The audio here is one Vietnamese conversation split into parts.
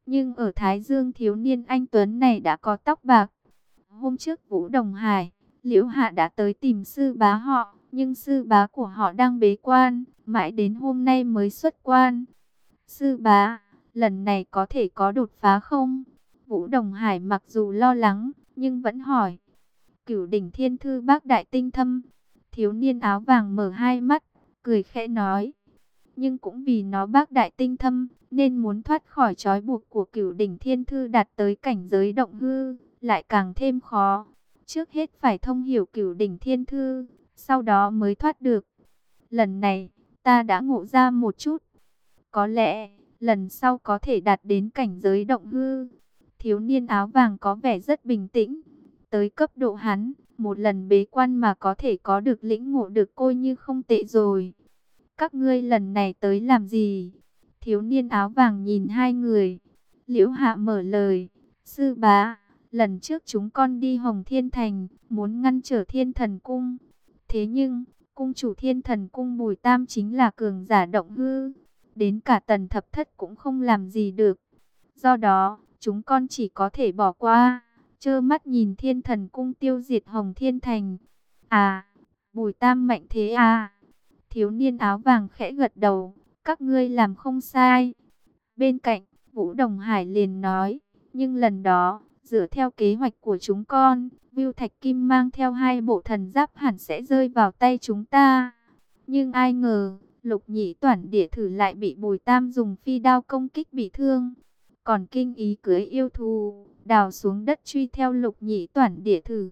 Nhưng ở Thái Dương thiếu niên anh tuấn này đã có tóc bạc. Hôm trước Vũ Đồng Hải, Liễu Hạ đã tới tìm sư bá họ, nhưng sư bá của họ đang bế quan, mãi đến hôm nay mới xuất quan. Sư bá, lần này có thể có đột phá không? Vũ Đồng Hải mặc dù lo lắng, nhưng vẫn hỏi. Cửu đỉnh thiên thư bác đại tinh thâm. Thiếu niên áo vàng mở hai mắt, cười khẽ nói. Nhưng cũng vì nó bác đại tinh thâm, nên muốn thoát khỏi trói buộc của cửu đỉnh thiên thư đạt tới cảnh giới động hư, lại càng thêm khó. Trước hết phải thông hiểu cửu đỉnh thiên thư, sau đó mới thoát được. Lần này, ta đã ngộ ra một chút. Có lẽ, lần sau có thể đạt đến cảnh giới động hư. Thiếu niên áo vàng có vẻ rất bình tĩnh. Tới cấp độ hắn, một lần bế quan mà có thể có được lĩnh ngộ được coi như không tệ rồi. Các ngươi lần này tới làm gì? Thiếu niên áo vàng nhìn hai người. Liễu Hạ mở lời. Sư bá, lần trước chúng con đi Hồng Thiên Thành, muốn ngăn trở Thiên Thần Cung. Thế nhưng, cung chủ Thiên Thần Cung Bùi Tam chính là cường giả động hư. Đến cả Tần Thập Thất cũng không làm gì được. Do đó, chúng con chỉ có thể bỏ qua, trơ mắt nhìn Thiên Thần Cung tiêu diệt Hồng Thiên Thành. À, Bùi Tam mạnh thế à? Thiếu niên áo vàng khẽ gật đầu, các ngươi làm không sai. Bên cạnh, Vũ Đồng Hải liền nói, nhưng lần đó, dựa theo kế hoạch của chúng con, Bưu Thạch Kim mang theo 2 bộ thần giáp hẳn sẽ rơi vào tay chúng ta. Nhưng ai ngờ, Lục Nhĩ Toản Địa Thử lại bị Bùi Tam dùng phi đao công kích bị thương. Còn Kinh Ý cưỡi yêu thú, đào xuống đất truy theo Lục Nhĩ Toản Địa Thử.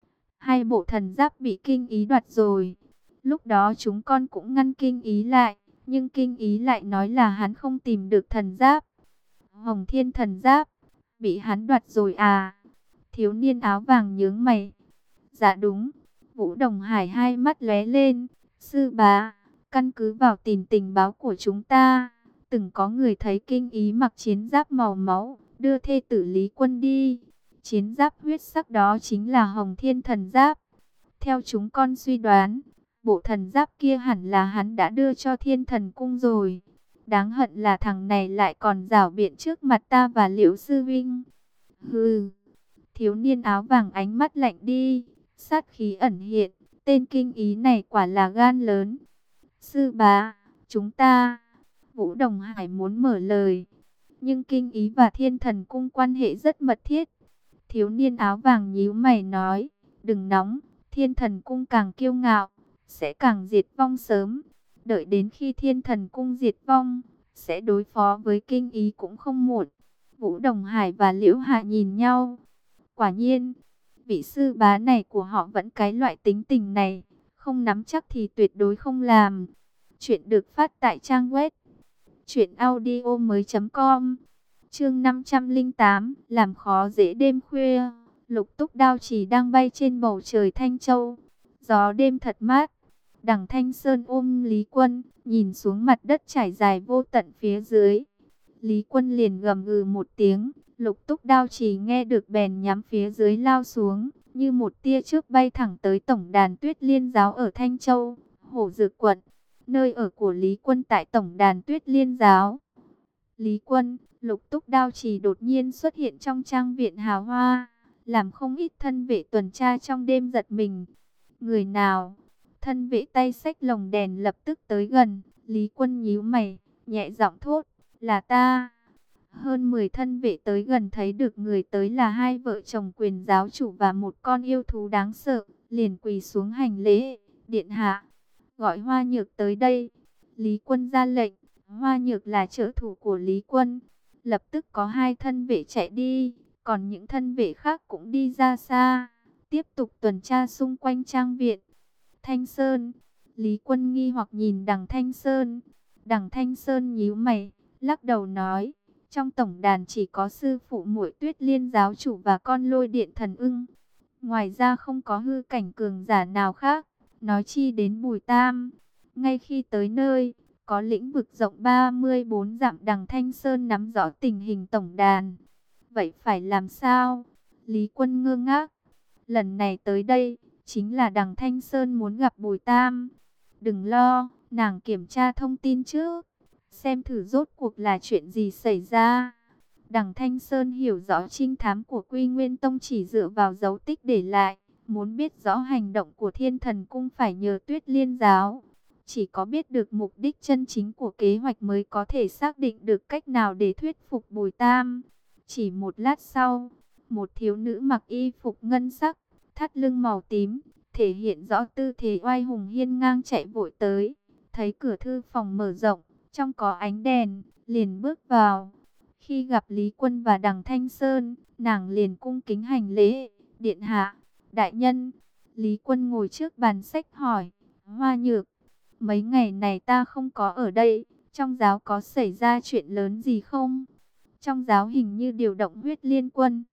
2 bộ thần giáp bị Kinh Ý đoạt rồi. Lúc đó chúng con cũng ngăn Kinh Ý lại, nhưng Kinh Ý lại nói là hắn không tìm được thần giáp. Hồng Thiên thần giáp, bị hắn đoạt rồi à? Thiếu niên áo vàng nhướng mày. Dạ đúng. Vũ Đồng Hải hai mắt lóe lên. Sư bá, căn cứ vào tình báo của chúng ta, từng có người thấy Kinh Ý mặc chiến giáp màu máu, đưa thê tử Lý Quân đi. Chiến giáp huyết sắc đó chính là Hồng Thiên thần giáp. Theo chúng con suy đoán, bộ thần giáp kia hẳn là hắn đã đưa cho Thiên Thần Cung rồi. Đáng hận là thằng này lại còn giảo biện trước mặt ta và Liễu sư vinh. Hừ. Thiếu niên áo vàng ánh mắt lạnh đi, sát khí ẩn hiện, tên Kinh Ý này quả là gan lớn. Sư bá, chúng ta... Vũ Đồng Hải muốn mở lời, nhưng Kinh Ý và Thiên Thần Cung quan hệ rất mật thiết. Thiếu niên áo vàng nhíu mày nói, đừng nóng, Thiên Thần Cung càng kiêu ngạo, sẽ càng diệt vong sớm. Đợi đến khi Thiên Thần Cung diệt vong, sẽ đối phó với Kinh Ý cũng không muộn. Vũ Đồng Hải và Liễu Hạ nhìn nhau. Quả nhiên, vị sư bá này của họ vẫn cái loại tính tình này, không nắm chắc thì tuyệt đối không làm. Chuyện được phát tại trang web truyệnaudiomoi.com. Chương 508, làm khó dễ đêm khuya. Lục Túc Đao chỉ đang bay trên bầu trời Thanh Châu. Gió đêm thật mát. Đằng Thanh Sơn ôm Lý Quân, nhìn xuống mặt đất trải dài vô tận phía dưới. Lý Quân liền gầm gừ một tiếng, Lục Túc Đao chỉ nghe được bèn nhắm phía dưới lao xuống, như một tia chớp bay thẳng tới tổng đàn Tuyết Liên giáo ở Thanh Châu, Hổ Dược quận, nơi ở của Lý Quân tại tổng đàn Tuyết Liên giáo. Lý Quân, Lục Túc Đao chỉ đột nhiên xuất hiện trong trang viện hào hoa, làm không ít thân vệ tuần tra trong đêm giật mình. Người nào? Thân vệ tay xách lồng đèn lập tức tới gần. Lý Quân nhíu mày, nhẹ giọng thốt, là ta. Hơn 10 thân vệ tới gần thấy được người tới là 2 vợ chồng quyền giáo chủ và một con yêu thú đáng sợ, liền quỳ xuống hành lễ. Điện hạ, gọi Hoa Nhược tới đây. Lý Quân ra lệnh. Hoa Nhược là trợ thủ của Lý Quân. Lập tức có 2 thân vệ chạy đi, còn những thân vệ khác cũng đi ra xa, tiếp tục tuần tra xung quanh trang viện. Thanh Sơn. Lý Quân nghi hoặc nhìn Đằng Thanh Sơn. Đằng Thanh Sơn nhíu mày, lắc đầu nói, trong tổng đàn chỉ có sư phụ muội Tuyết Liên giáo chủ và con Lôi Điện thần ưng. Ngoài ra không có hư cảnh cường giả nào khác, nói chi đến Bùi Tam. Ngay khi tới nơi, có lĩnh vực rộng 34 dặm. Đằng Thanh Sơn nắm rõ tình hình tổng đàn. Vậy phải làm sao? Lý Quân ngơ ngác. Lần này tới đây, chính là Đằng Thanh Sơn muốn gặp Bùi Tam. Đừng lo, nàng kiểm tra thông tin trước, xem thử rốt cuộc là chuyện gì xảy ra. Đằng Thanh Sơn hiểu rõ trinh thám của Quy Nguyên Tông chỉ dựa vào dấu tích để lại. Muốn biết rõ hành động của Thiên Thần Cung phải nhờ Tuyết Liên giáo. Chỉ có biết được mục đích chân chính của kế hoạch mới có thể xác định được cách nào để thuyết phục Bùi Tam. Chỉ một lát sau, một thiếu nữ mặc y phục ngân sắc, thắt lưng màu tím, thể hiện rõ tư thế oai hùng hiên ngang chạy vội tới. Thấy cửa thư phòng mở rộng, trong có ánh đèn, liền bước vào. Khi gặp Lý Quân và Đằng Thanh Sơn, nàng liền cung kính hành lễ. Điện hạ, đại nhân. Lý Quân ngồi trước bàn sách hỏi, Hoa Nhược, mấy ngày này ta không có ở đây, trong giáo có xảy ra chuyện lớn gì không? Trong giáo hình như điều động huyết liên quân.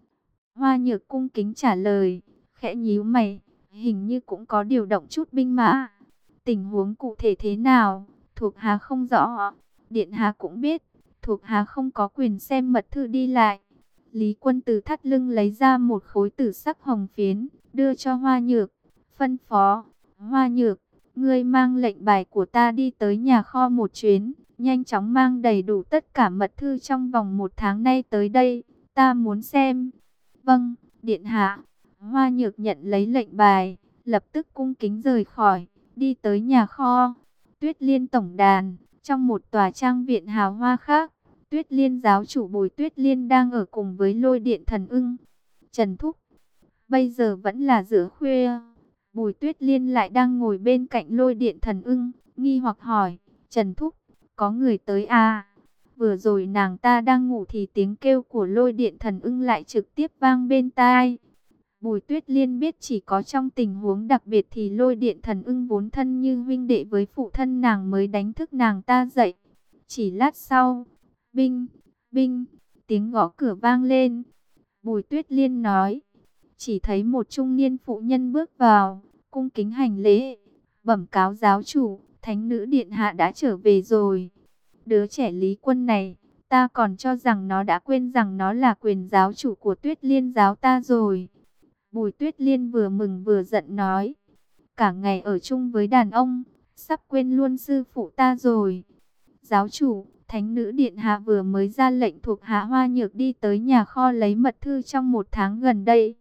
Hoa Nhược cung kính trả lời, khẽ nhíu mày, hình như cũng có điều động chút binh mã. Tình huống cụ thể thế nào, thuộc hạ không rõ. Điện hạ cũng biết, thuộc hạ không có quyền xem mật thư đi lại. Lý Quân từ thắt lưng lấy ra một khối tử sắc hồng phiến, đưa cho Hoa Nhược, phân phó, Hoa Nhược, ngươi mang lệnh bài của ta đi tới nhà kho một chuyến, nhanh chóng mang đầy đủ tất cả mật thư trong vòng 1 tháng nay tới đây, ta muốn xem. Vâng, điện hạ. Hoa Nhược nhận lấy lệnh bài, lập tức cung kính rời khỏi, đi tới nhà kho. Tuyết Liên tổng đàn, trong một tòa trang viện hào hoa khác, Tuyết Liên giáo chủ Bùi Tuyết Liên đang ở cùng với Lôi Điện Thần Ưng. Trần Thúc, bây giờ vẫn là giữa khuya, Bùi Tuyết Liên lại đang ngồi bên cạnh Lôi Điện Thần Ưng, nghi hoặc hỏi, Trần Thúc, có người tới à? Vừa rồi nàng ta đang ngủ thì tiếng kêu của Lôi Điện Thần Ưng lại trực tiếp vang bên tai. Bùi Tuyết Liên biết chỉ có trong tình huống đặc biệt thì Lôi Điện Thần Ưng vốn thân như huynh đệ với phụ thân nàng mới đánh thức nàng ta dậy. Chỉ lát sau, binh, binh, tiếng gõ cửa vang lên. Bùi Tuyết Liên nói, chỉ thấy một trung niên phụ nhân bước vào, cung kính hành lễ, bẩm cáo giáo chủ, thánh nữ điện hạ đã trở về rồi. Đứa trẻ Lý Quân này, ta còn cho rằng nó đã quên rằng nó là quyền giáo chủ của Tuyết Liên giáo ta rồi. Bùi Tuyết Liên vừa mừng vừa giận nói, cả ngày ở chung với đàn ông, sắp quên luôn sư phụ ta rồi. Giáo chủ, thánh nữ điện hạ vừa mới ra lệnh thuộc hạ Hoa Nhược đi tới nhà kho lấy mật thư trong 1 tháng gần đây.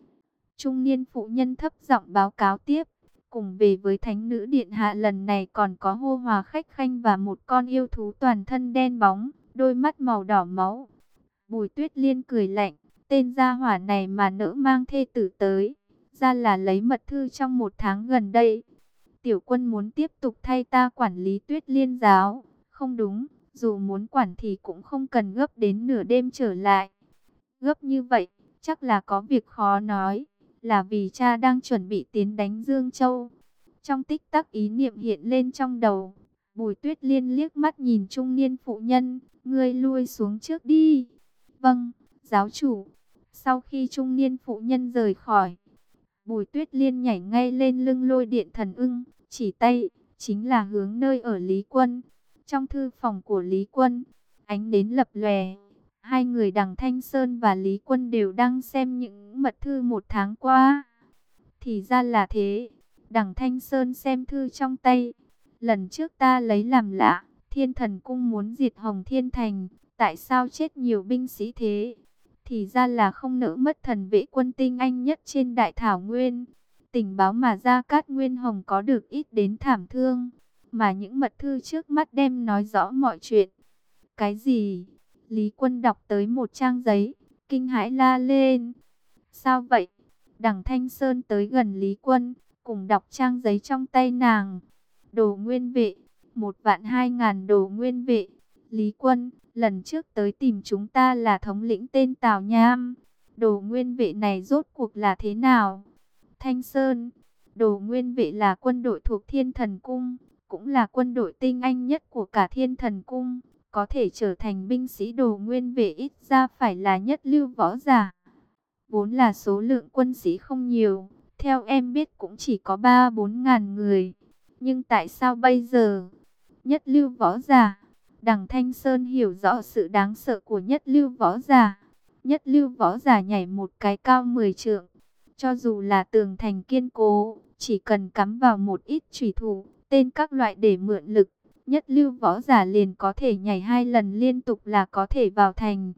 Trung niên phụ nhân thấp giọng báo cáo tiếp, cùng về với thánh nữ điện hạ lần này còn có Hô Hòa Khách Khanh và một con yêu thú toàn thân đen bóng, đôi mắt màu đỏ máu. Bùi Tuyết Liên cười lạnh, tên gia hỏa này mà nỡ mang thê tử tới, ra là lấy mật thư trong 1 tháng gần đây. Tiểu Quân muốn tiếp tục thay ta quản lý Tuyết Liên giáo, không đúng, dù muốn quản thì cũng không cần gấp đến nửa đêm trở lại. Gấp như vậy, chắc là có việc khó nói, là vì cha đang chuẩn bị tiến đánh Dương Châu. Trong tích tắc ý niệm hiện lên trong đầu, Bùi Tuyết Liên liếc mắt nhìn trung niên phụ nhân, ngươi lui xuống trước đi. Vâng, giáo chủ. Sau khi trung niên phụ nhân rời khỏi, Bùi Tuyết Liên nhảy ngay lên lưng Lôi Điện Thần Ưng, chỉ tay, chính là hướng nơi ở Lý Quân. Trong thư phòng của Lý Quân, ánh nến lập lòe. Hai người Đằng Thanh Sơn và Lý Quân đều đang xem những mật thư 1 tháng qua. Thì ra là thế. Đằng Thanh Sơn xem thư trong tay. Lần trước ta lấy làm lạ, Thiên Thần Cung muốn diệt Hồng Thiên Thành, tại sao chết nhiều binh sĩ thế? Thì ra là không nỡ mất thần vệ quân tinh anh nhất trên Đại Thảo Nguyên. Tình báo mà Gia Cát Nguyên Hồng có được ít đến thảm thương, mà những mật thư trước mắt đem nói rõ mọi chuyện. Cái gì? Lý Quân đọc tới một trang giấy, kinh hãi la lên. Sao vậy? Đằng Thanh Sơn tới gần Lý Quân, cùng đọc trang giấy trong tay nàng. Đồ nguyên vệ, 1.200.000 đồ nguyên vệ. Lý Quân, lần trước tới tìm chúng ta là thống lĩnh tên Tào Nham. Đồ nguyên vệ này rốt cuộc là thế nào? Thanh Sơn, đồ nguyên vệ là quân đội thuộc Thiên Thần Cung, cũng là quân đội tinh anh nhất của cả Thiên Thần Cung. Có thể trở thành binh sĩ đồ nguyên vệ ít ra phải là nhất lưu võ giả. Vốn là số lượng quân sĩ không nhiều, theo em biết cũng chỉ có 3-4 ngàn người. Nhưng tại sao bây giờ nhất lưu võ giả? Đằng Thanh Sơn hiểu rõ sự đáng sợ của nhất lưu võ giả. Nhất lưu võ giả nhảy một cái cao 10 trượng. Cho dù là tường thành kiên cố, chỉ cần cắm vào một ít chủy thủ, tên các loại để mượn lực, nhất lưu võ giả liền có thể nhảy 2 lần liên tục là có thể vào thành.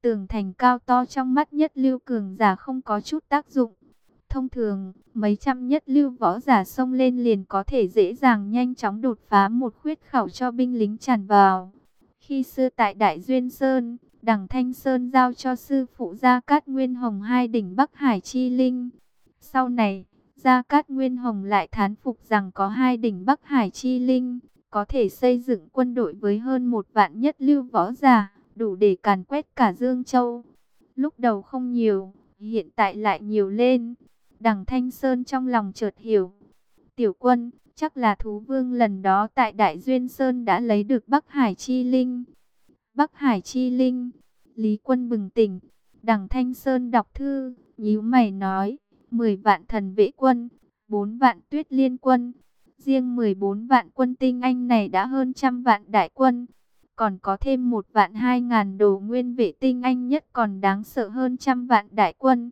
Tường thành cao to trong mắt nhất lưu cường giả không có chút tác dụng. Thông thường, mấy trăm nhất lưu võ giả xông lên liền có thể dễ dàng nhanh chóng đột phá một khuyết khẩu cho binh lính tràn vào. Khi xưa tại Đại Duyên Sơn, Đằng Thanh Sơn giao cho sư phụ Gia Cát Nguyên Hồng hai đỉnh Bắc Hải Chi Linh. Sau này, Gia Cát Nguyên Hồng lại thán phục rằng có hai đỉnh Bắc Hải Chi Linh, có thể xây dựng quân đội với hơn 1 vạn nhất lưu võ giả, đủ để càn quét cả Dương Châu. Lúc đầu không nhiều, hiện tại lại nhiều lên. Đằng Thanh Sơn trong lòng chợt hiểu. Tiểu quân, chắc là thú vương lần đó tại Đại Duyên Sơn đã lấy được Bắc Hải Chi Linh. Bắc Hải Chi Linh, Lý Quân bừng tỉnh. Đằng Thanh Sơn đọc thư, nhíu mày nói, 10 vạn thần vệ quân, 4 vạn tuyết liên quân. Riêng 14 vạn quân tinh anh này đã hơn 100 vạn đại quân. Còn có thêm 1.200.000 đồ nguyên vệ tinh anh nhất còn đáng sợ hơn 100 vạn đại quân.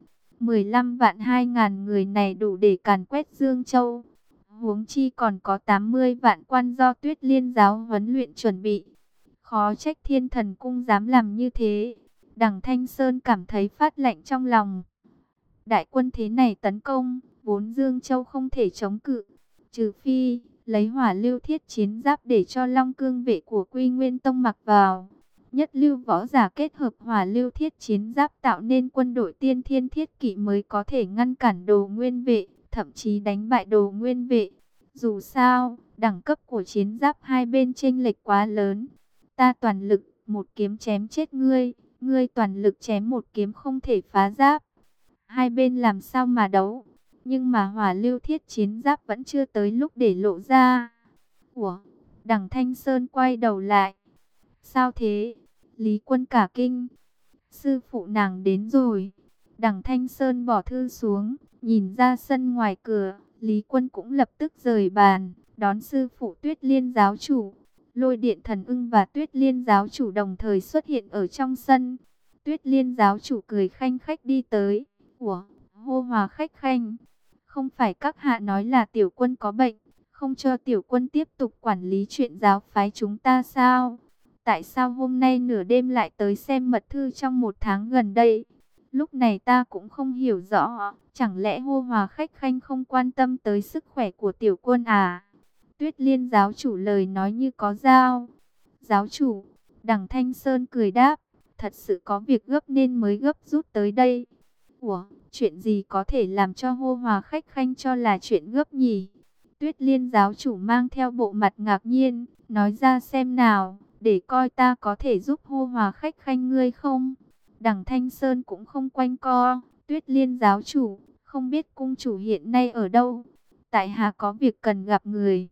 15.200.000 người này đủ để càn quét Dương Châu. Huống chi còn có 80 vạn quan do Tuyết Liên giáo huấn luyện chuẩn bị. Khó trách Thiên Thần Cung dám làm như thế. Đằng Thanh Sơn cảm thấy phát lạnh trong lòng. Đại quân thế này tấn công, vốn Dương Châu không thể chống cự. Trừ phi, lấy hỏa lưu thiết chiến giáp để cho Long Cương vệ của Quy Nguyên Tông mặc vào. Nhất lưu võ giả kết hợp hỏa lưu thiết chiến giáp tạo nên quân đội tiên thiên thiết kỵ mới có thể ngăn cản đồ nguyên vệ, thậm chí đánh bại đồ nguyên vệ. Dù sao, đẳng cấp của chiến giáp hai bên chênh lệch quá lớn. Ta toàn lực, một kiếm chém chết ngươi, ngươi toàn lực chém một kiếm không thể phá giáp. Hai bên làm sao mà đấu? Nhưng mà hỏa lưu thiết chiến giáp vẫn chưa tới lúc để lộ ra. Ủa? Đằng Thanh Sơn quay đầu lại. Sao thế? Lý Quân cả kinh. Sư phụ nàng đến rồi. Đằng Thanh Sơn bỏ thư xuống, nhìn ra sân ngoài cửa. Lý Quân cũng lập tức rời bàn, đón sư phụ Tuyết Liên giáo chủ. Lôi Điện Thần Ưng và Tuyết Liên giáo chủ đồng thời xuất hiện ở trong sân. Tuyết Liên giáo chủ cười khanh khách đi tới. Ủa? Hô hòa khách khanh. Không phải các hạ nói là tiểu quân có bệnh, không cho tiểu quân tiếp tục quản lý chuyện giáo phái chúng ta sao? Tại sao hôm nay nửa đêm lại tới xem mật thư trong 1 tháng gần đây? Lúc này ta cũng không hiểu rõ, chẳng lẽ hô hòa khách khanh không quan tâm tới sức khỏe của tiểu quân à? Tuyết Liên giáo chủ lời nói như có dao. Giáo chủ, Đằng Thanh Sơn cười đáp, thật sự có việc gấp nên mới gấp rút tới đây. Ủa, chuyện gì có thể làm cho hô hòa khách khanh cho là chuyện gấp nhỉ? Tuyết Liên giáo chủ mang theo bộ mặt ngạc nhiên, nói ra xem nào, để coi ta có thể giúp hô hòa khách khanh ngươi không? Đằng Thanh Sơn cũng không quanh co. Tuyết Liên giáo chủ, không biết cung chủ hiện nay ở đâu? Tại hạ có việc cần gặp người.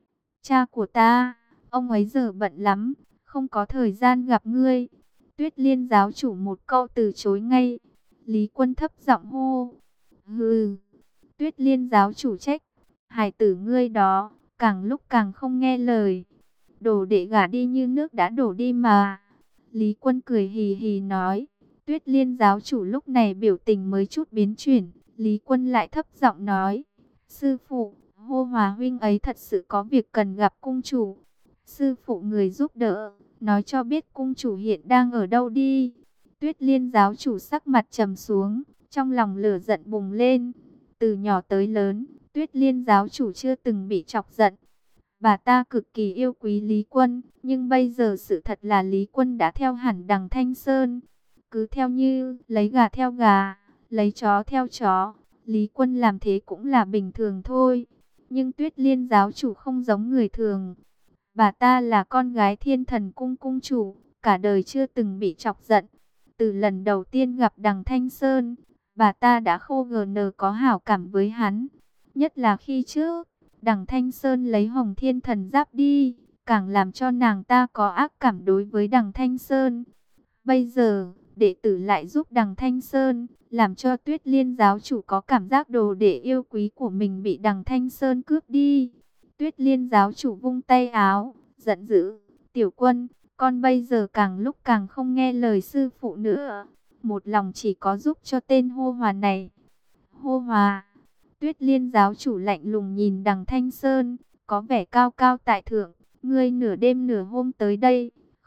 Cha của ta, ông ấy giờ bận lắm, không có thời gian gặp ngươi. Tuyết Liên giáo chủ một câu từ chối ngay. Lý Quân thấp giọng hô. Hừ. Tuyết Liên giáo chủ trách. Hài tử ngươi đó, càng lúc càng không nghe lời. Đồ đệ gả đi như nước đã đổ đi mà. Lý Quân cười hì hì nói. Tuyết Liên giáo chủ lúc này biểu tình mới chút biến chuyển. Lý Quân lại thấp giọng nói. Sư phụ, hô hòa huynh ấy thật sự có việc cần gặp cung chủ. Sư phụ người giúp đỡ, nói cho biết cung chủ hiện đang ở đâu đi. Tuyết Liên giáo chủ sắc mặt trầm xuống, trong lòng lửa giận bùng lên. Từ nhỏ tới lớn, Tuyết Liên giáo chủ chưa từng bị chọc giận. Bà ta cực kỳ yêu quý Lý Quân, nhưng bây giờ sự thật là Lý Quân đã theo hẳn Đằng Thanh Sơn. Cứ theo như lấy gà theo gà, lấy chó theo chó, Lý Quân làm thế cũng là bình thường thôi. Nhưng Tuyết Liên giáo chủ không giống người thường. Bà ta là con gái Thiên Thần Cung cung chủ, cả đời chưa từng bị chọc giận. Từ lần đầu tiên gặp Đằng Thanh Sơn, bà ta đã khô gờn có hảo cảm với hắn. Nhất là khi trước, Đằng Thanh Sơn lấy Hồng Thiên Thần Giáp đi, càng làm cho nàng ta có ác cảm đối với Đằng Thanh Sơn. Bây giờ, đệ tử lại giúp Đằng Thanh Sơn, làm cho Tuyết Liên giáo chủ có cảm giác đồ đệ yêu quý của mình bị Đằng Thanh Sơn cướp đi. Tuyết Liên giáo chủ vung tay áo, giận dữ, tiểu quân, con bây giờ càng lúc càng không nghe lời sư phụ nữa. Một lòng chỉ có giúp cho tên hô hòa này. Hô hòa. Tuyết Liên giáo chủ lạnh lùng nhìn Đằng Thanh Sơn, có vẻ cao cao tại thượng. Ngươi nửa đêm nửa hôm tới đây,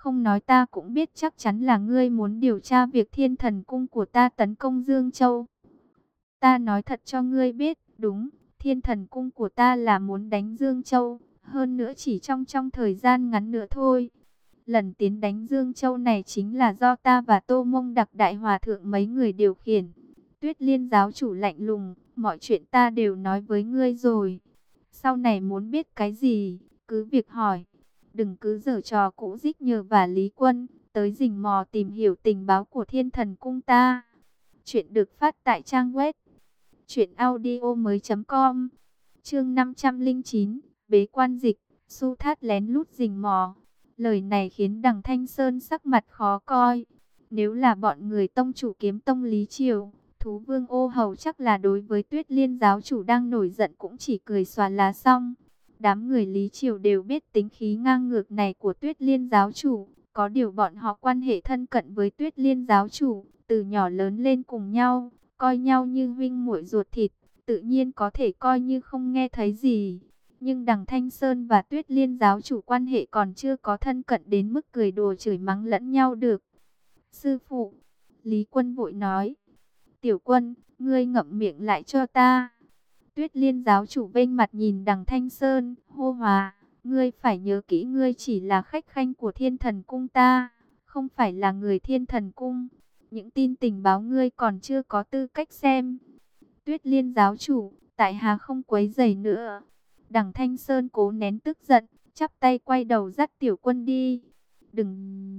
không nói ta cũng biết chắc chắn là ngươi muốn điều tra việc Thiên Thần Cung của ta tấn công Dương Châu. Ta nói thật cho ngươi biết, đúng, Thiên Thần Cung của ta là muốn đánh Dương Châu, hơn nữa chỉ trong thời gian ngắn nữa thôi. Lần tiến đánh Dương Châu này chính là do ta và Tô Mông Đặc Đại Hòa Thượng mấy người điều khiển. Tuyết Liên giáo chủ lạnh lùng, mọi chuyện ta đều nói với ngươi rồi. Sau này muốn biết cái gì, cứ việc hỏi. Đừng cứ giở trò cũ dích nhờ và Lý Quân, tới rình mò tìm hiểu tình báo của Thiên Thần Cung ta. Chuyện được phát tại trang web truyệnaudiomoi.com. Chương 509, Bế quan dịch, Su Thát lén lút rình mò. Lời này khiến Đằng Thanh Sơn sắc mặt khó coi. Nếu là bọn người tông chủ Kiếm Tông Lý Triều, Thú Vương Ô Hầu chắc là đối với Tuyết Liên giáo chủ đang nổi giận cũng chỉ cười xòa là xong. Đám người Lý Triều đều biết tính khí ngang ngược này của Tuyết Liên giáo chủ. Có điều bọn họ quan hệ thân cận với Tuyết Liên giáo chủ, từ nhỏ lớn lên cùng nhau, coi nhau như huynh muội ruột thịt, tự nhiên có thể coi như không nghe thấy gì. Nhưng Đằng Thanh Sơn và Tuyết Liên giáo chủ quan hệ còn chưa có thân cận đến mức cười đùa chửi mắng lẫn nhau được. Sư phụ, Lý Quân vội nói, Tiểu Quân, ngươi ngậm miệng lại cho ta. Tuyết Liên giáo chủ vênh mặt nhìn Đằng Thanh Sơn, hô hòa, ngươi phải nhớ kỹ ngươi chỉ là khách khanh của Thiên Thần Cung ta, không phải là người Thiên Thần Cung. Những tin tình báo ngươi còn chưa có tư cách xem. Tuyết Liên giáo chủ, tại hạ không quấy rầy nữa. Đằng Thanh Sơn cố nén tức giận, chắp tay quay đầu dắt Tiểu Quân đi. Đừng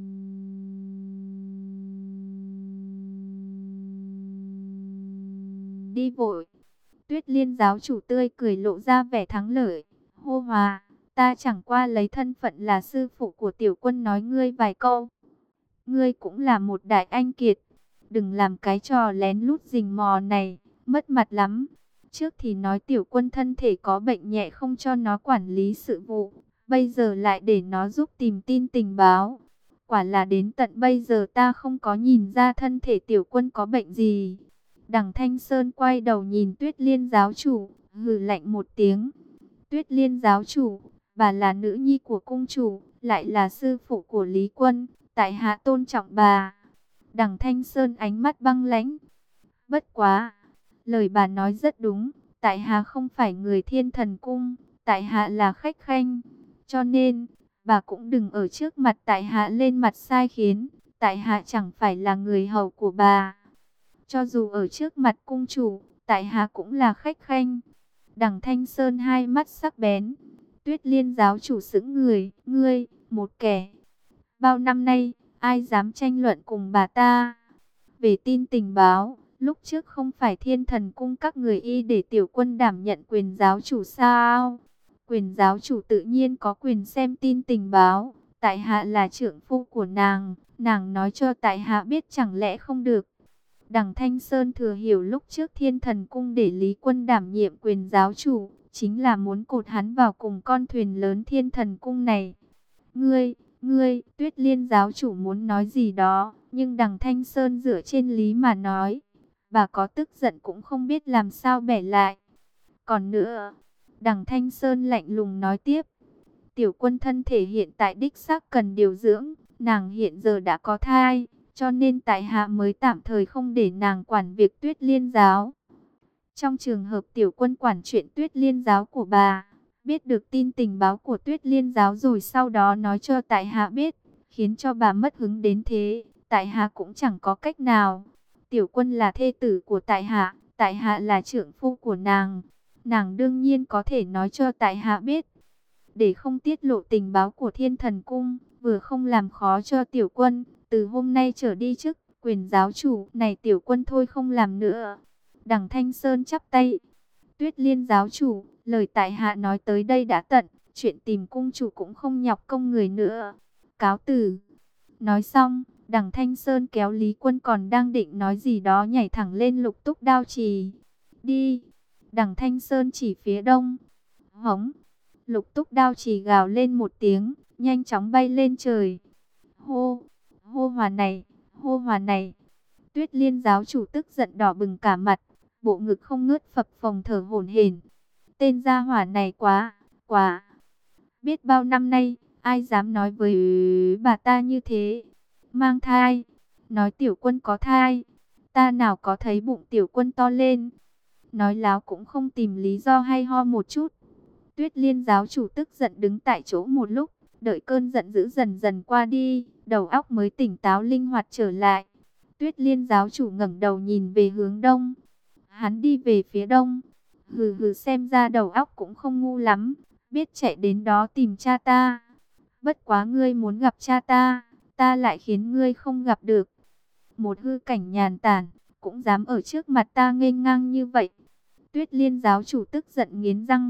đi vội. Tuyết Liên giáo chủ tươi cười lộ ra vẻ thắng lợi. Hô hòa, ta chẳng qua lấy thân phận là sư phụ của Tiểu Quân nói ngươi vài câu. Ngươi cũng là một đại anh kiệt. Đừng làm cái trò lén lút rình mò này, mất mặt lắm. Trước thì nói Tiểu Quân thân thể có bệnh nhẹ không cho nó quản lý sự vụ, bây giờ lại để nó giúp tìm tin tình báo. Quả là đến tận bây giờ ta không có nhìn ra thân thể Tiểu Quân có bệnh gì. Đằng Thanh Sơn quay đầu nhìn Tuyết Liên giáo chủ, hừ lạnh một tiếng. Tuyết Liên giáo chủ, bà là nữ nhi của cung chủ, lại là sư phụ của Lý Quân, tại hạ tôn trọng bà. Đằng Thanh Sơn ánh mắt băng lãnh. Bất quá, lời bà nói rất đúng, tại hạ không phải người Thiên Thần Cung, tại hạ là khách khanh, cho nên bà cũng đừng ở trước mặt tại hạ lên mặt sai khiến, tại hạ chẳng phải là người hầu của bà. Cho dù ở trước mặt cung chủ, tại hạ cũng là khách khanh. Đằng Thanh Sơn hai mắt sắc bén. Tuyết Liên giáo chủ sững người, ngươi, một kẻ. Bao năm nay, ai dám tranh luận cùng bà ta? Về tin tình báo, lúc trước không phải Thiên Thần Cung các người y để Tiểu Quân đảm nhận quyền giáo chủ sao? Quyền giáo chủ tự nhiên có quyền xem tin tình báo. Tại hạ là trượng phu của nàng nói cho tại hạ biết chẳng lẽ không được. Đằng Thanh Sơn thừa hiểu lúc trước Thiên Thần Cung để Lý Quân đảm nhiệm quyền giáo chủ, chính là muốn cột hắn vào cùng con thuyền lớn Thiên Thần Cung này. Ngươi, Tuyết Liên giáo chủ muốn nói gì đó, nhưng Đằng Thanh Sơn dựa trên lý mà nói. Bà có tức giận cũng không biết làm sao bẻ lại. Còn nữa, Đằng Thanh Sơn lạnh lùng nói tiếp. Tiểu Quân thân thể hiện tại đích xác cần điều dưỡng, nàng hiện giờ đã có thai, cho nên tại hạ mới tạm thời không để nàng quản việc Tuyết Liên giáo. Trong trường hợp Tiểu Quân quản chuyện Tuyết Liên giáo của bà, biết được tin tình báo của Tuyết Liên giáo rồi sau đó nói cho tại hạ biết, khiến cho bà mất hứng đến thế, tại hạ cũng chẳng có cách nào. Tiểu Quân là thê tử của tại hạ là trượng phu của nàng đương nhiên có thể nói cho tại hạ biết. Để không tiết lộ tình báo của Thiên Thần Cung, vừa không làm khó cho Tiểu Quân, từ hôm nay trở đi chức quyền giáo chủ này Tiểu Quân thôi không làm nữa. Đằng Thanh Sơn chắp tay. Tuyết Liên giáo chủ, lời tại hạ nói tới đây đã tận, chuyện tìm cung chủ cũng không nhọc công người nữa. Cáo từ. Nói xong, Đằng Thanh Sơn kéo Lý Quân còn đang định nói gì đó nhảy thẳng lên Lục Túc Đao Trì. Đi. Đằng Thanh Sơn chỉ phía đông. Hống. Lục Túc Đao Trì gào lên một tiếng, nhanh chóng bay lên trời. Hô, hô hòa này. Tuyết Liên giáo chủ tức giận đỏ bừng cả mặt, bộ ngực không ngớt phập phồng thở hổn hển. Tên gia hỏa này quá. Biết bao năm nay, Ai dám nói với bà ta như thế? Mang thai. Nói tiểu quân có thai. Ta nào có thấy bụng tiểu quân to lên. Nói láo cũng không tìm lý do hay ho một chút. Tuyết Liên giáo chủ tức giận đứng tại chỗ một lúc. Đợi cơn giận dữ dần dần qua đi, đầu óc mới tỉnh táo linh hoạt trở lại. Tuyết Liên giáo chủ ngẩng đầu nhìn về hướng đông. Hắn đi về phía đông. Hừ hừ, xem ra đầu óc cũng không ngu lắm, biết chạy đến đó tìm cha ta. Bất quá ngươi muốn gặp cha ta, ta lại khiến ngươi không gặp được. Một hư cảnh nhàn tản, cũng dám ở trước mặt ta nghênh ngang như vậy. Tuyết Liên giáo chủ tức giận nghiến răng.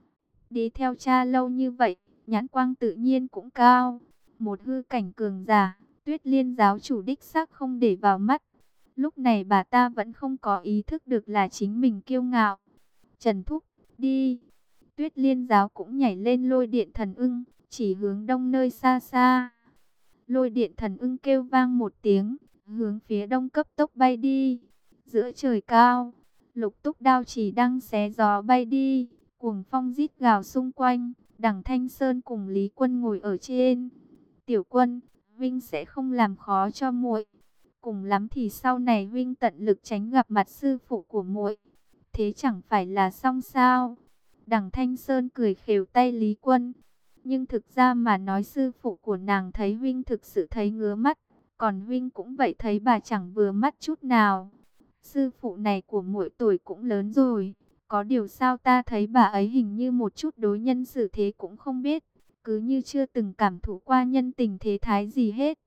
Đi theo cha lâu như vậy, nhãn quang tự nhiên cũng cao. Một hư cảnh cường giả, Tuyết Liên giáo chủ đích xác không để vào mắt. Lúc này bà ta vẫn không có ý thức được là chính mình kiêu ngạo. Trần Thúc, đi. Tuyết Liên giáo cũng nhảy lên lôi điện thần ưng, chỉ hướng đông nơi xa xa. Lôi điện thần ưng kêu vang một tiếng, hướng phía đông cấp tốc bay đi. Giữa trời cao, Lục Túc đao chỉ đang xé gió bay đi, cuồng phong rít gào xung quanh. Đằng Thanh Sơn cùng Lý Quân ngồi ở trên. Tiểu Quân, Vinh sẽ không làm khó cho muội. Cùng lắm thì sau này Vinh tận lực tránh gặp mặt sư phụ của muội. Thế chẳng phải là xong sao? Đằng Thanh Sơn cười khều tay Lý Quân. Nhưng thực ra mà nói, sư phụ của nàng thấy Huynh thực sự thấy ngứa mắt. Còn Huynh cũng vậy, thấy bà chẳng vừa mắt chút nào. Sư phụ này của muội tuổi cũng lớn rồi. Có điều sao ta thấy bà ấy hình như một chút đối nhân xử thế cũng không biết. Cứ như chưa từng cảm thụ qua nhân tình thế thái gì hết.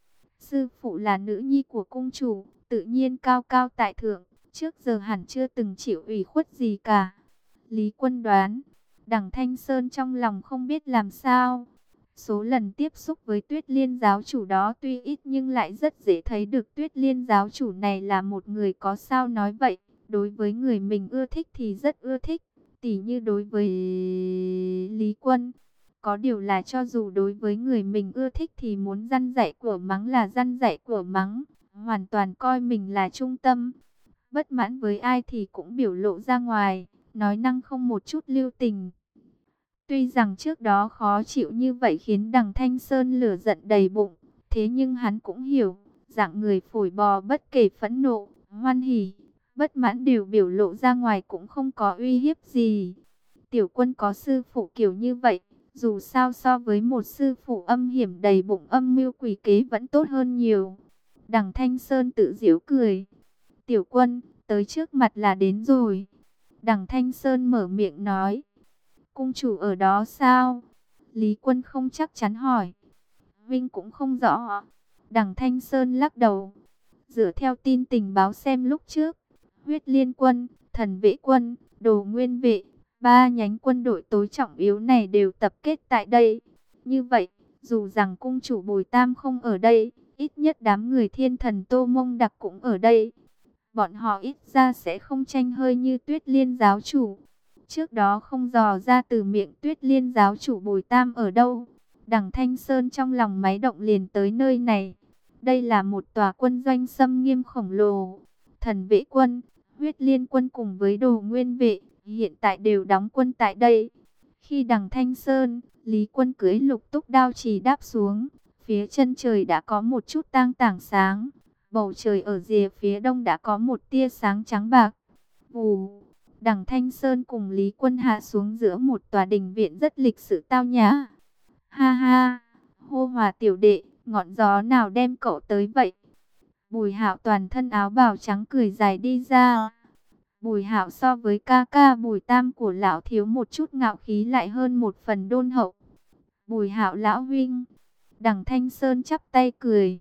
Sư phụ là nữ nhi của cung chủ, tự nhiên cao cao tại thượng. Trước giờ hẳn chưa từng chịu ủy khuất gì cả. Lý Quân đoán. Đằng Thanh Sơn trong lòng không biết làm sao. Số lần tiếp xúc với Tuyết Liên giáo chủ đó tuy ít nhưng lại rất dễ thấy được Tuyết Liên giáo chủ này là một người có sao nói vậy. Đối với người mình ưa thích thì rất ưa thích. Tỉ như đối với Lý Quân. Có điều là cho dù đối với người mình ưa thích thì muốn răn dạy của mắng là răn dạy của mắng. Hoàn toàn coi mình là trung tâm. Bất mãn với ai thì cũng biểu lộ ra ngoài, nói năng không một chút lưu tình. Tuy rằng trước đó khó chịu như vậy khiến đằng Thanh Sơn lửa giận đầy bụng, thế nhưng hắn cũng hiểu, dạng người phổi bò bất kể phẫn nộ, hoan hỉ, bất mãn đều biểu lộ ra ngoài cũng không có uy hiếp gì. Tiểu Quân có sư phụ kiểu như vậy, dù sao so với một sư phụ âm hiểm đầy bụng âm mưu quỷ kế vẫn tốt hơn nhiều. Đằng Thanh Sơn tự giễu cười. Tiểu Quân, tới trước mặt là đến rồi. Đằng Thanh Sơn mở miệng nói. Cung chủ ở đó sao? Lý Quân không chắc chắn hỏi. Vinh cũng không rõ. Đằng Thanh Sơn lắc đầu. Dựa theo tin tình báo xem lúc trước, Huyết Liên quân, Thần Vệ quân, Đồ Nguyên vệ, ba nhánh quân đội tối trọng yếu này đều tập kết tại đây. Như vậy, dù rằng cung chủ Bùi Tam không ở đây, ít nhất đám người Thiên Thần Tô Mông Đặc cũng ở đây. Bọn họ ít ra sẽ không tranh hơi như Tuyết Liên giáo chủ. Trước đó không dò ra từ miệng Tuyết Liên giáo chủ Bùi Tam ở đâu. Đằng Thanh Sơn trong lòng máy động liền tới nơi này. Đây là một tòa quân doanh xâm nghiêm khổng lồ. Thần Vệ quân, Huyết Liên quân cùng với Đồ Nguyên vệ hiện tại đều đóng quân tại đây. Khi đằng Thanh Sơn, Lý Quân cưỡi Lục Túc đao chỉ đáp xuống, phía chân trời đã có một chút tang tảng sáng. Bầu trời ở rìa phía đông đã có một tia sáng trắng bạc. Vù, đằng Thanh Sơn cùng Lý Quân hạ xuống giữa một tòa đình viện rất lịch sự tao nhã. Ha ha, hô Hòa tiểu đệ, ngọn gió nào đem cậu tới vậy? Bùi Hạo toàn thân áo bào trắng cười dài đi ra. Bùi Hạo so với ca ca Bùi Tam của lão thiếu một chút ngạo khí lại hơn một phần đôn hậu. Bùi Hạo lão huynh. Đằng Thanh Sơn chắp tay cười.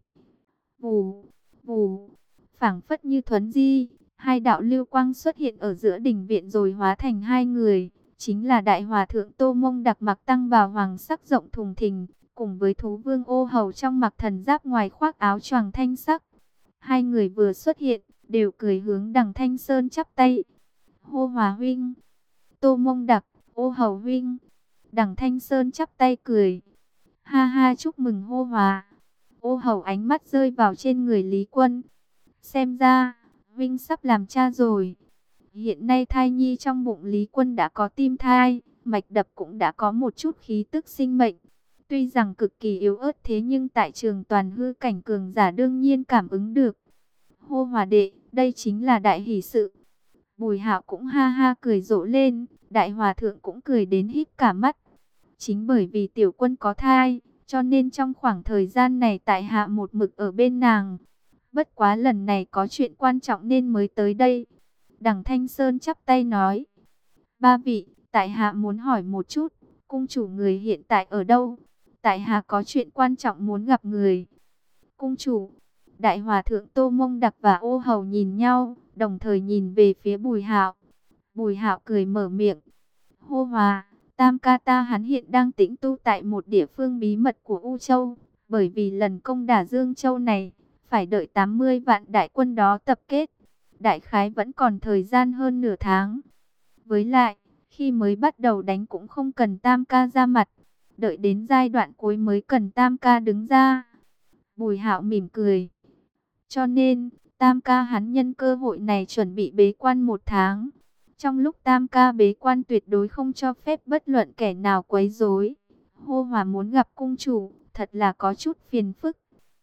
Vù, vù, phảng phất như thuấn di, hai đạo lưu quang xuất hiện ở giữa đình viện rồi hóa thành hai người, chính là Đại Hòa Thượng Tô Mông Đặc mặc tăng bào hoàng sắc rộng thùng thình, cùng với Thú Vương Ô Hầu trong mặc thần giáp ngoài khoác áo choàng thanh sắc. Hai người vừa xuất hiện, đều cười hướng đằng Thanh Sơn chắp tay. Hô Hòa huynh, Tô Mông Đặc, Ô Hầu huynh. Đằng Thanh Sơn chắp tay cười. Ha ha, chúc mừng Hô Hòa. Ô Hầu ánh mắt rơi vào trên người Lý Quân. Xem ra, Vinh sắp làm cha rồi. Hiện nay thai nhi trong bụng Lý Quân đã có tim thai, mạch đập cũng đã có một chút khí tức sinh mệnh. Tuy rằng cực kỳ yếu ớt thế nhưng tại trường toàn hư cảnh cường giả đương nhiên cảm ứng được. Hô Hòa đệ, đây chính là đại hỷ sự. Bùi Hạo cũng ha ha cười rộ lên, đại hòa thượng cũng cười đến híp cả mắt. Chính bởi vì tiểu quân có thai, cho nên trong khoảng thời gian này tại hạ một mực ở bên nàng. Bất quá lần này có chuyện quan trọng nên mới tới đây. Đằng Thanh Sơn chắp tay nói, ba vị, tại hạ muốn hỏi một chút, cung chủ người hiện tại ở đâu? Tại hạ có chuyện quan trọng muốn gặp người. Cung chủ, đại hòa thượng Tô Mông Đặc và Ô Hầu nhìn nhau, đồng thời nhìn về phía Bùi Hạo. Bùi Hạo cười mở miệng, hô hòa, Tam ca ta hắn hiện đang tĩnh tu tại một địa phương bí mật của U Châu. Bởi vì lần công đả Dương Châu này, phải đợi 80 vạn đại quân đó tập kết. Đại khái vẫn còn thời gian hơn nửa tháng. Với lại, khi mới bắt đầu đánh cũng không cần Tam ca ra mặt. Đợi đến giai đoạn cuối mới cần Tam ca đứng ra. Bùi Hạo mỉm cười. Cho nên, Tam ca hắn nhân cơ hội này chuẩn bị bế quan 1 tháng. Trong lúc Tam ca bế quan tuyệt đối không cho phép bất luận kẻ nào quấy rối. Hô Hòa muốn gặp cung chủ, thật là có chút phiền phức.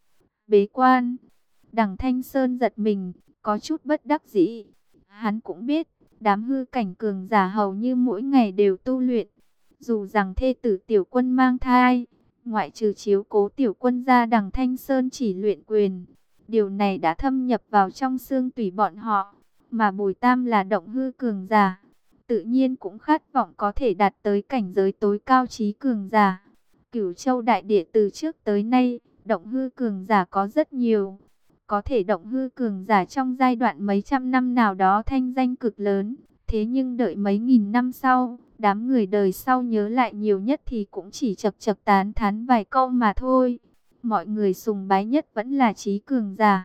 Bế quan, Đằng Thanh Sơn giật mình, có chút bất đắc dĩ. Hắn cũng biết, đám hư cảnh cường giả hầu như mỗi ngày đều tu luyện. Dù rằng thê tử tiểu quân mang thai, ngoại trừ chiếu cố tiểu quân ra, Đằng Thanh Sơn chỉ luyện quyền. Điều này đã thâm nhập vào trong xương tủy bọn họ. Mà Bùi Tam là động hư cường giả, tự nhiên cũng khát vọng có thể đạt tới cảnh giới tối cao trí cường giả. Cửu Châu đại địa từ trước tới nay, động hư cường giả có rất nhiều. Có thể động hư cường giả trong giai đoạn mấy trăm năm nào đó thanh danh cực lớn. Thế nhưng đợi mấy nghìn năm sau, đám người đời sau nhớ lại nhiều nhất thì cũng chỉ chậc chậc tán thán vài câu mà thôi. Mọi người sùng bái nhất vẫn là trí cường giả.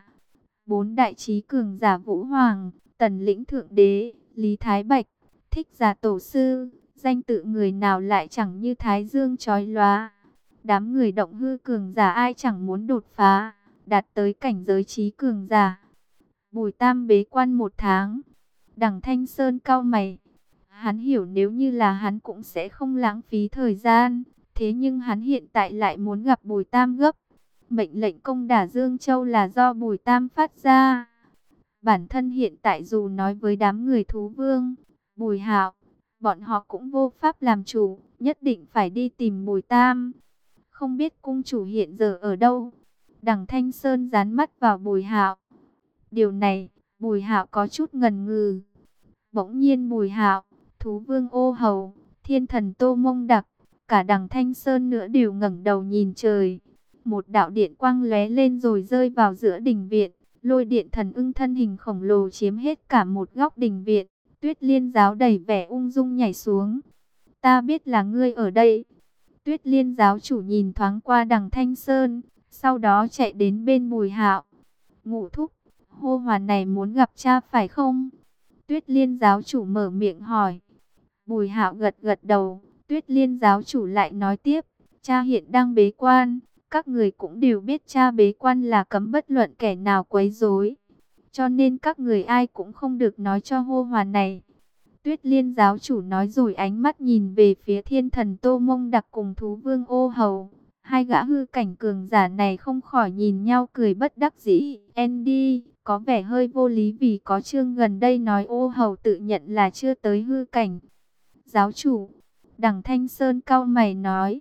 4 đại trí cường giả Vũ Hoàng, Tần Lĩnh Thượng Đế, Lý Thái Bạch, Thích Giả Tổ Sư, danh tự người nào lại chẳng như thái dương chói lóa. Đám người động hư cường giả ai chẳng muốn đột phá, đạt tới cảnh giới trí cường giả. Bùi Tam bế quan 1 tháng. Đằng Thanh Sơn cau mày. Hắn hiểu nếu như là hắn cũng sẽ không lãng phí thời gian. Thế nhưng hắn hiện tại lại muốn gặp Bùi Tam gấp. Mệnh lệnh công đả Dương Châu là do Bùi Tam phát ra. Bản thân hiện tại dù nói với đám người thú vương, Bùi Hạo, bọn họ cũng vô pháp làm chủ, nhất định phải đi tìm Bùi Tam. Không biết cung chủ hiện giờ ở đâu? Đằng Thanh Sơn dán mắt vào Bùi Hạo. Điều này, Bùi Hạo có chút ngần ngừ. Bỗng nhiên Bùi Hạo, thú vương Ô Hầu, thiên thần Tô Mông Đặc, cả Đằng Thanh Sơn nữa đều ngẩng đầu nhìn trời. Một đạo điện quang lóe lên rồi rơi vào giữa đình viện. Lôi điện thần ưng thân hình khổng lồ chiếm hết cả một góc đình viện. Tuyết Liên giáo đầy vẻ ung dung nhảy xuống. Ta biết là ngươi ở đây. Tuyết Liên giáo chủ nhìn thoáng qua Đằng Thanh Sơn, sau đó chạy đến bên Bùi Hạo. Ngũ thúc, Hô Hòa này muốn gặp cha phải không? Tuyết Liên giáo chủ mở miệng hỏi. Bùi Hạo gật gật đầu. Tuyết Liên giáo chủ lại nói tiếp, cha hiện đang bế quan. Các người cũng đều biết cha bế quan là cấm bất luận kẻ nào quấy rối. Cho nên các người ai cũng không được nói cho Hô Hòa này. Tuyết Liên giáo chủ nói rồi ánh mắt nhìn về phía thiên thần Tô Mông Đặc cùng thú vương Ô Hầu. Hai gã hư cảnh cường giả này không khỏi nhìn nhau cười bất đắc dĩ. Andy, có vẻ hơi vô lý vì có chương gần đây nói Ô Hầu tự nhận là chưa tới hư cảnh. Giáo chủ, Đằng Thanh Sơn cau mày nói.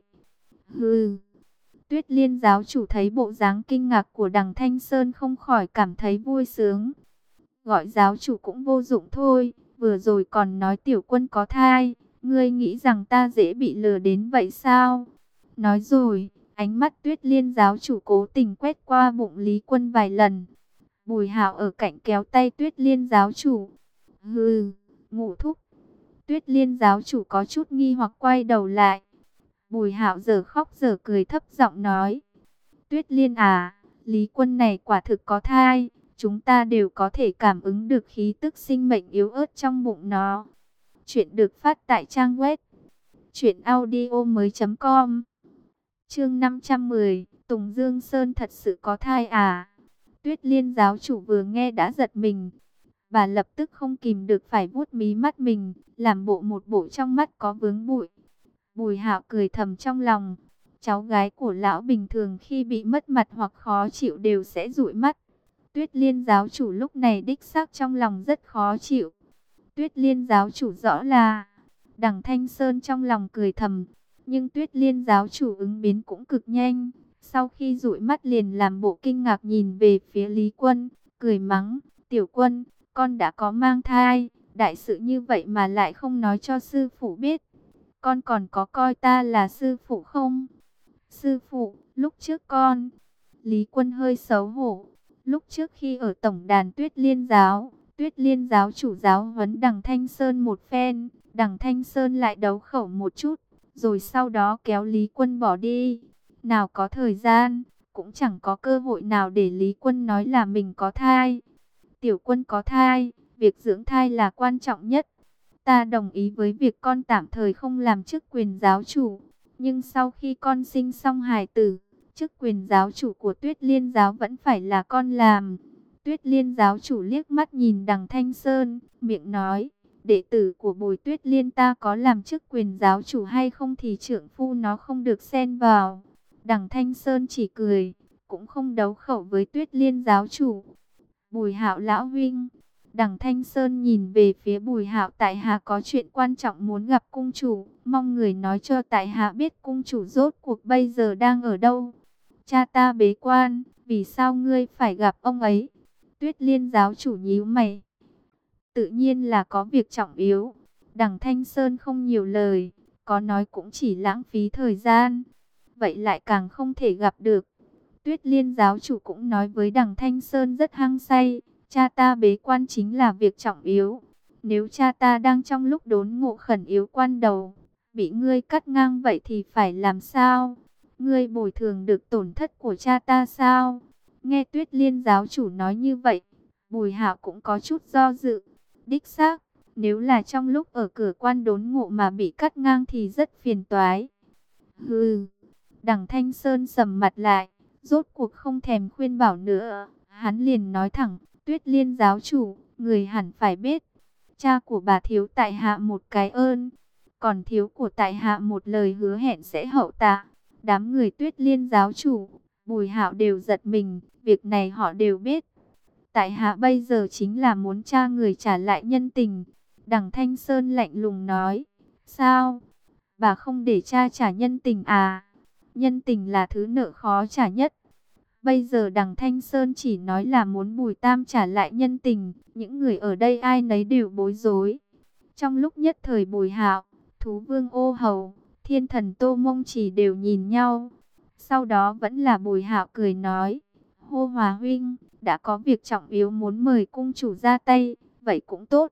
Hừ. Tuyết Liên giáo chủ thấy bộ dáng kinh ngạc của Đằng Thanh Sơn không khỏi cảm thấy vui sướng. Gọi giáo chủ cũng vô dụng thôi, vừa rồi còn nói tiểu quân có thai, ngươi nghĩ rằng ta dễ bị lừa đến vậy sao? Nói rồi, ánh mắt Tuyết Liên giáo chủ cố tình quét qua bụng Lý Quân vài lần. Bùi Hạo ở cạnh kéo tay Tuyết Liên giáo chủ. Hừ, Ngũ thúc. Tuyết Liên giáo chủ có chút nghi hoặc quay đầu lại. Bùi Hạo giờ khóc giờ cười thấp giọng nói. Tuyết Liên à, Lý Quân này quả thực có thai. Chúng ta đều có thể cảm ứng được khí tức sinh mệnh yếu ớt trong bụng nó. Chuyện được phát tại trang web truyệnaudiomoi.com. Chương 510, Tùng Dương Sơn thật sự có thai à? Tuyết Liên giáo chủ vừa nghe đã giật mình. Bà lập tức không kìm được phải vuốt mí mắt mình, làm bộ một bộ trong mắt có vướng bụi. Bùi Hạo cười thầm trong lòng. Cháu gái của lão bình thường khi bị mất mặt hoặc khó chịu đều sẽ dụi mắt. Tuyết Liên giáo chủ lúc này đích xác trong lòng rất khó chịu. Tuyết Liên giáo chủ rõ là... Đằng Thanh Sơn trong lòng cười thầm. Nhưng Tuyết Liên giáo chủ ứng biến cũng cực nhanh. Sau khi dụi mắt liền làm bộ kinh ngạc nhìn về phía Lý Quân, cười mắng, tiểu Quân, con đã có mang thai, đại sự như vậy mà lại không nói cho sư phụ biết. Con còn có coi ta là sư phụ không? Sư phụ, lúc trước con... Lý Quân hơi xấu hổ. Lúc trước khi ở tổng đàn Tuyết Liên giáo chủ giáo huấn đằng Thanh Sơn một phen, đằng Thanh Sơn lại đấu khẩu một chút, rồi sau đó kéo Lý Quân bỏ đi. Nào có thời gian, cũng chẳng có cơ hội nào để Lý Quân nói là mình có thai. Tiểu Quân có thai, việc dưỡng thai là quan trọng nhất. Ta đồng ý với việc con tạm thời không làm chức quyền giáo chủ, nhưng sau khi con sinh xong hài tử, chức quyền giáo chủ của Tuyết Liên giáo vẫn phải là con làm. Tuyết Liên giáo chủ liếc mắt nhìn đằng Thanh Sơn, miệng nói, đệ tử của Bồi Tuyết Liên ta có làm chức quyền giáo chủ hay không thì trượng phu nó không được xen vào. Đằng Thanh Sơn chỉ cười, cũng không đấu khẩu với Tuyết Liên giáo chủ. Bùi Hạo lão huynh. Đằng Thanh Sơn nhìn về phía Bùi Hạo, tại hạ có chuyện quan trọng muốn gặp cung chủ, mong người nói cho tại hạ biết cung chủ rốt cuộc bây giờ đang ở đâu. Cha ta bế quan, vì sao ngươi phải gặp ông ấy? Tuyết Liên giáo chủ nhíu mày. Tự nhiên là có việc trọng yếu. Đằng Thanh Sơn không nhiều lời, có nói cũng chỉ lãng phí thời gian. Vậy lại càng không thể gặp được. Tuyết Liên giáo chủ cũng nói với đằng Thanh Sơn rất hăng say. Cha ta bế quan chính là việc trọng yếu. Nếu cha ta đang trong lúc đốn ngộ khẩn yếu quan đầu, bị ngươi cắt ngang vậy thì phải làm sao? Ngươi bồi thường được tổn thất của cha ta sao? Nghe Tuyết Liên giáo chủ nói như vậy, Bùi Hạo cũng có chút do dự. Đích xác, nếu là trong lúc ở cửa quan đốn ngộ mà bị cắt ngang thì rất phiền toái. Hừ, đằng Thanh Sơn sầm mặt lại, rốt cuộc không thèm khuyên bảo nữa. Hắn liền nói thẳng, Tuyết Liên giáo chủ, người hẳn phải biết. Cha của bà thiếu tại hạ một cái ơn, còn thiếu của tại hạ một lời hứa hẹn sẽ hậu tạ. Đám người Tuyết Liên giáo chủ, Bùi Hạo đều giật mình, việc này họ đều biết. Tại hạ bây giờ chính là muốn cha người trả lại nhân tình. Đằng Thanh Sơn lạnh lùng nói, sao? Bà không để cha trả nhân tình à? Nhân tình là thứ nợ khó trả nhất. Bây giờ đằng Thanh Sơn chỉ nói là muốn Bùi Tam trả lại nhân tình, những người ở đây ai nấy đều bối rối. Trong lúc nhất thời Bùi Hạo, Thú Vương Ô Hầu, Thiên Thần Tô Mông Chỉ đều nhìn nhau. Sau đó vẫn là Bùi Hạo cười nói, Hô Hòa huynh, đã có việc trọng yếu muốn mời cung chủ ra tay, vậy cũng tốt.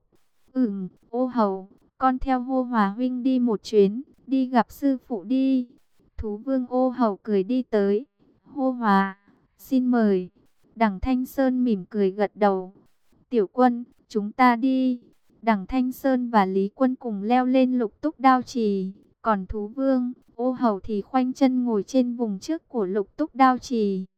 Ô Hầu, con theo Hô Hòa huynh đi một chuyến, đi gặp sư phụ đi. Thú Vương Ô Hầu cười đi tới. Hô Hòa, xin mời. Đằng Thanh Sơn mỉm cười gật đầu. Tiểu Quân, chúng ta đi. Đằng Thanh Sơn và Lý Quân cùng leo lên Lục Túc Đao Trì. Còn Thú Vương, Ô Hầu thì khoanh chân ngồi trên vùng trước của Lục Túc Đao Trì.